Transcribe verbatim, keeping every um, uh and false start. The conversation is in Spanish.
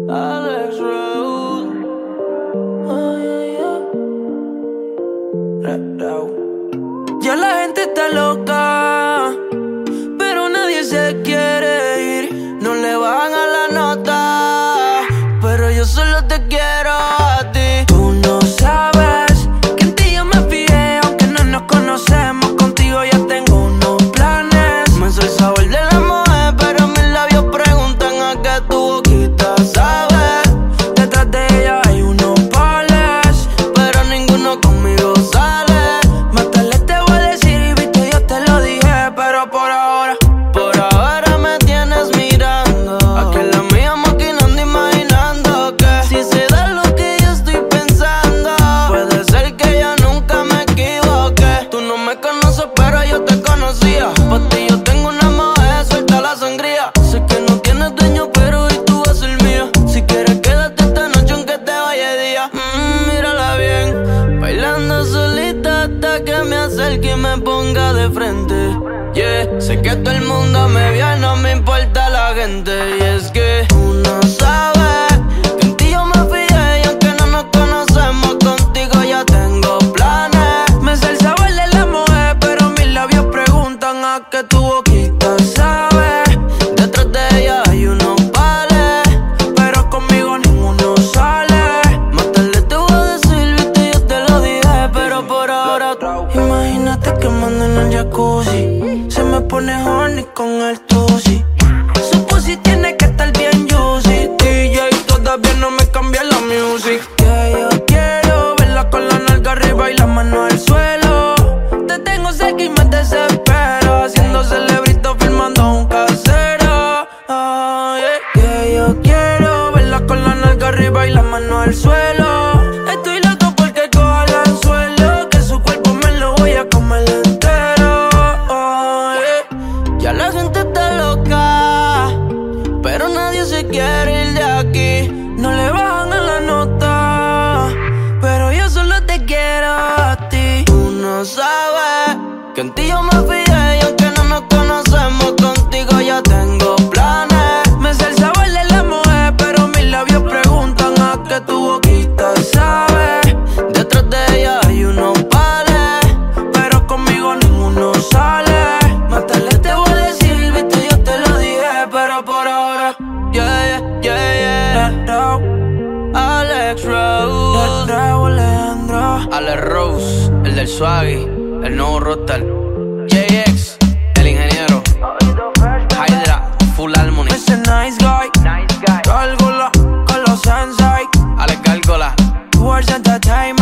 Alex Rose. Oh, yeah, yeah. Ya la gente está loca, pero nadie se quiere ir. No le bajan a la nota, pero yo solo te quiero a ti. Tú no sabes que en ti yo me fijé, aunque no nos conocemos. Contigo ya tengo unos planes. Me soy sabor de la mujer, pero mis labios preguntan a qué tu boquita sabe. Detrás de ella hay unos pales, pero ninguno conmigo sale. Más tarde te voy a decir, y viste, yo te lo dije, pero por ahora, por ahora me tienes mirando. Aquel la mía maquinando, imaginando que si se da lo que yo estoy pensando, puede ser que yo nunca me equivoqué. Tú no me conoces, pero yo te conocía. Por ti yo tengo una mujer, suelta la sangría. Sé que no tienes dueño, pero hoy tú vas a ser mía. Si quieres quédate esta noche aunque te vaya de día. mm, Mírala bien, bailando solita hasta que me acerque y me ponga de frente. Yeah, sé que todo el mundo me vio y no me importa la gente. Y es que tú no sabes que en ti yo me fijé, y aunque no nos conocemos, contigo ya tengo planes. Me sé el sabor de la mujer, pero mis labios preguntan a qué tu boquita sabe. Detrás de ella hay unos pales, pero conmigo ninguno sale. Más tarde te voy a decir, viste, yo te lo dije, pero por ahora imagínate quemando en el jacuzzi. Se me pone horny con el tusi. Su pussy tiene que estar bien juicy. D J todavía no me cambia la music. Que yo quiero verla con la nalga arriba y la mano al suelo. Te tengo cerca y me desespero, haciendo celebrito filmando un casero. Oh, yeah. Que yo quiero verla con la nalga arriba y la mano al suelo. Estoy loco porque coja el anzuelo, que su cuerpo me lo voy a comer entero. Oh, yeah. Ya la gente está loca, pero nadie se quiere ir de aquí. No le bajan a la nota, pero yo solo te quiero a ti. Tú no sabes que en ti yo me fijé, y aunque no nos conocemos, contigo ya tengo planes. Me sé el sabor de la mujer, pero mis labios preguntan a qué tu boquita sabe. Detrás de ella hay unos pales, pero conmigo ninguno sale. Más tarde te voy a decir, viste, yo te lo dije, pero por ahora, yeah, yeah, yeah, yeah. Alex Rose, Alejandro, Alex Rose, el del Swaggy, el nuevo roster. J X, el ingeniero. Hydra, Full Harmony. Ese nice guy, nice guy. Gárgola, con los Sensei. Alex Gárgola. Words Entertainment.